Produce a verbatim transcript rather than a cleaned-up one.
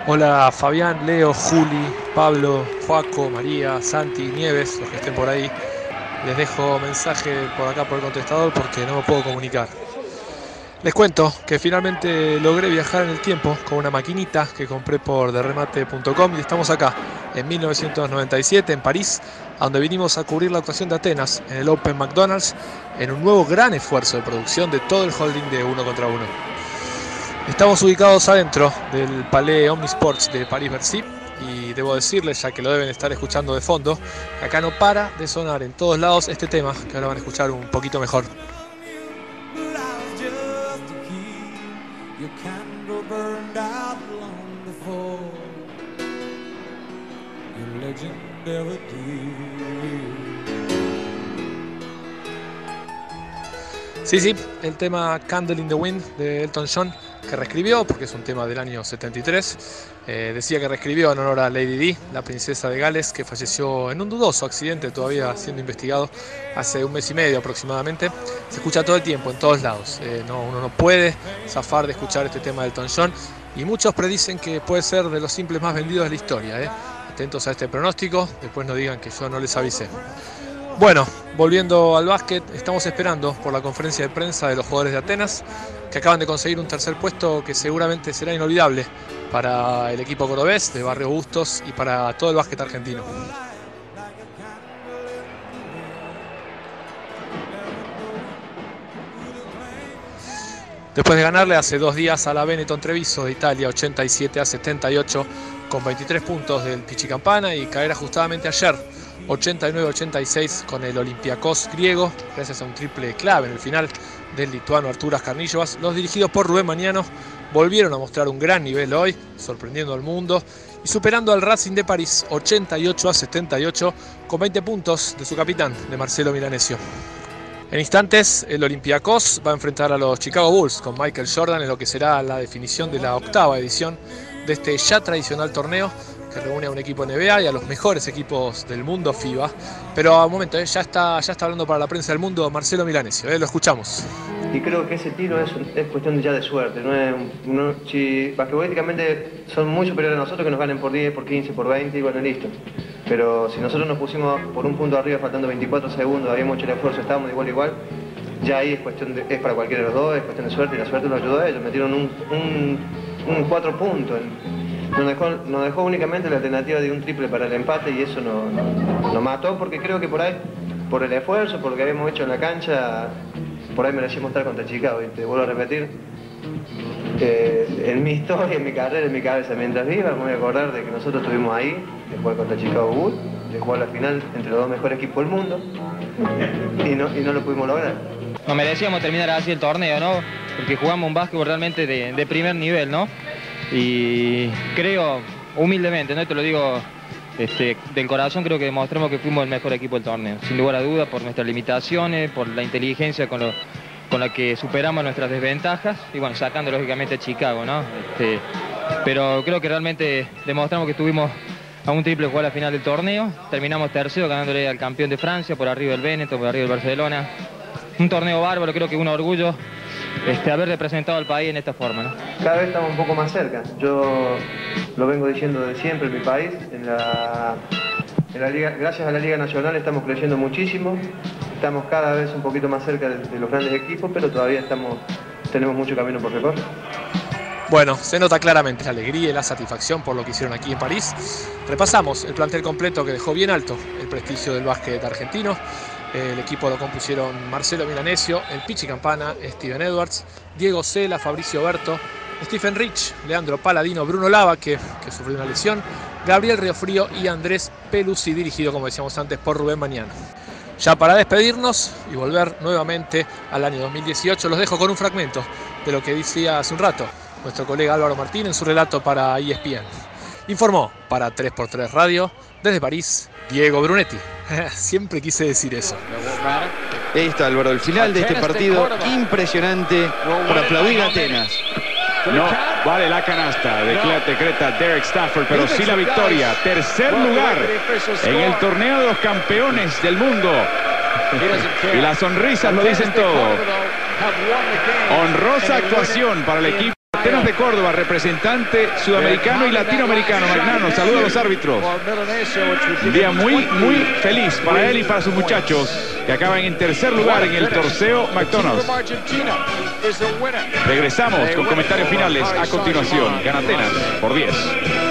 Hola Fabián, Leo, Juli, Pablo, Joaco, María, Santi, Nieves, los que estén por ahí. Les dejo mensaje por acá por el contestador porque no me puedo comunicar. Les cuento que finalmente logré viajar en el tiempo con una maquinita que compré por derremate punto com y estamos acá, en mil novecientos noventa y siete, en París, a donde vinimos a cubrir la actuación de Atenas en el Open McDonald's en un nuevo gran esfuerzo de producción de todo el holding de Uno contra Uno. Estamos ubicados adentro del Palais Omnisports de París-Bercy y debo decirles, ya que lo deben estar escuchando de fondo, que acá no para de sonar en todos lados este tema, que ahora van a escuchar un poquito mejor. Sí, sí, el tema Candle in the Wind de Elton John, que reescribió, porque es un tema del año setenta y tres, eh, decía que reescribió en honor a Lady Di, la princesa de Gales, que falleció en un dudoso accidente, todavía siendo investigado, hace un mes y medio aproximadamente. Se escucha todo el tiempo, en todos lados, eh, no, uno no puede zafar de escuchar este tema de Elton John, y muchos predicen que puede ser de los simples más vendidos de la historia. Eh. Atentos a este pronóstico, después no digan que yo no les avisé. Bueno, volviendo al básquet, estamos esperando por la conferencia de prensa de los jugadores de Atenas, que acaban de conseguir un tercer puesto que seguramente será inolvidable para el equipo cordobés de Barrio Bustos y para todo el básquet argentino. Después de ganarle hace dos días a la Benetton Treviso de Italia, ochenta y siete a setenta y ocho, con veintitrés puntos del Pichi Campana, y caer ajustadamente ayer, ochenta y nueve a ochenta y seis, con el Olympiacos griego, gracias a un triple clave en el final del lituano Arturas Karnišovas, los dirigidos por Rubén Magnano volvieron a mostrar un gran nivel hoy, sorprendiendo al mundo y superando al Racing de París ochenta y ocho a setenta y ocho, con veinte puntos de su capitán, de Marcelo Milanesio. En instantes, el Olympiacos va a enfrentar a los Chicago Bulls con Michael Jordan en lo que será la definición de la octava edición de este ya tradicional torneo que reúne a un equipo N B A y a los mejores equipos del mundo FIBA. Pero a un momento, eh, ya, está, ya está hablando para la prensa del mundo Marcelo Milanesio, eh, lo escuchamos. Y creo que ese tiro es, es cuestión ya de suerte. No es, no, si basquetbolísticamente son muy superiores a nosotros, que nos ganen por diez, por quince, por veinte, y bueno, listo. Pero si nosotros nos pusimos por un punto arriba faltando veinticuatro segundos, habíamos hecho el esfuerzo, estábamos de igual a igual, ya ahí es cuestión de, es para cualquiera de los dos, es cuestión de suerte, y la suerte nos ayudó a ellos. Metieron un, un, un cuatro puntos. Nos dejó, nos dejó únicamente la alternativa de un triple para el empate, y eso nos no, no mató, porque creo que por ahí, por el esfuerzo, por lo que habíamos hecho en la cancha, por ahí merecíamos estar contra Chicago. Y te vuelvo a repetir, eh, en mi historia, en mi carrera, en mi cabeza, mientras viva, me voy a acordar de que nosotros estuvimos ahí, de jugar contra Chicago Bulls, de jugar la final entre los dos mejores equipos del mundo, y no, y no lo pudimos lograr. Nos merecíamos terminar así el torneo, ¿no? Porque jugamos un básquetbol realmente de, de primer nivel, ¿no? Y creo, humildemente, ¿no? Te lo digo este, del corazón, creo que demostramos que fuimos el mejor equipo del torneo. Sin lugar a dudas, por nuestras limitaciones, por la inteligencia con, lo, con la que superamos nuestras desventajas, y bueno, sacando lógicamente a Chicago, ¿no? Este, pero creo que realmente demostramos que estuvimos a un triple jugar la final del torneo. Terminamos tercero, ganándole al campeón de Francia, por arriba del Benetton, por arriba del Barcelona. Un torneo bárbaro, creo que un orgullo este, haber representado al país en esta forma, ¿no? Cada vez estamos un poco más cerca. Yo lo vengo diciendo desde siempre en mi país. En la, en la Liga, gracias a la Liga Nacional estamos creciendo muchísimo. Estamos cada vez un poquito más cerca de, de los grandes equipos, pero todavía estamos, tenemos mucho camino por recorrer. Bueno, se nota claramente la alegría y la satisfacción por lo que hicieron aquí en París. Repasamos el plantel completo que dejó bien alto el prestigio del básquet argentino. El equipo lo compusieron Marcelo Milanesio, el Pichi Campana, Steven Edwards, Diego Cela, Fabricio Berto, Stephen Rich, Leandro Paladino, Bruno Lava, que, que sufrió una lesión, Gabriel Riofrío y Andrés Pelusi, dirigido, como decíamos antes, por Rubén Magnano. Ya para despedirnos y volver nuevamente al año dos mil dieciocho, los dejo con un fragmento de lo que decía hace un rato nuestro colega Álvaro Martín en su relato para E S P N. Informó para tres por tres Radio, desde París, Diego Brunetti. Siempre quise decir eso. Ahí está, Álvaro, el final de este partido impresionante por aplaudir a Atenas. No vale la canasta, decreta Derek Stafford, pero sí la victoria. Tercer lugar en el torneo de los campeones del mundo. Y las sonrisas lo dicen todo. Honrosa actuación para el equipo. Atenas de Córdoba, representante sudamericano y latinoamericano. Magnano, saluda a los árbitros. Un día muy, muy feliz para él y para sus muchachos, que acaban en tercer lugar en el Torneo McDonald's. Regresamos con comentarios finales a continuación. Gana Atenas por diez.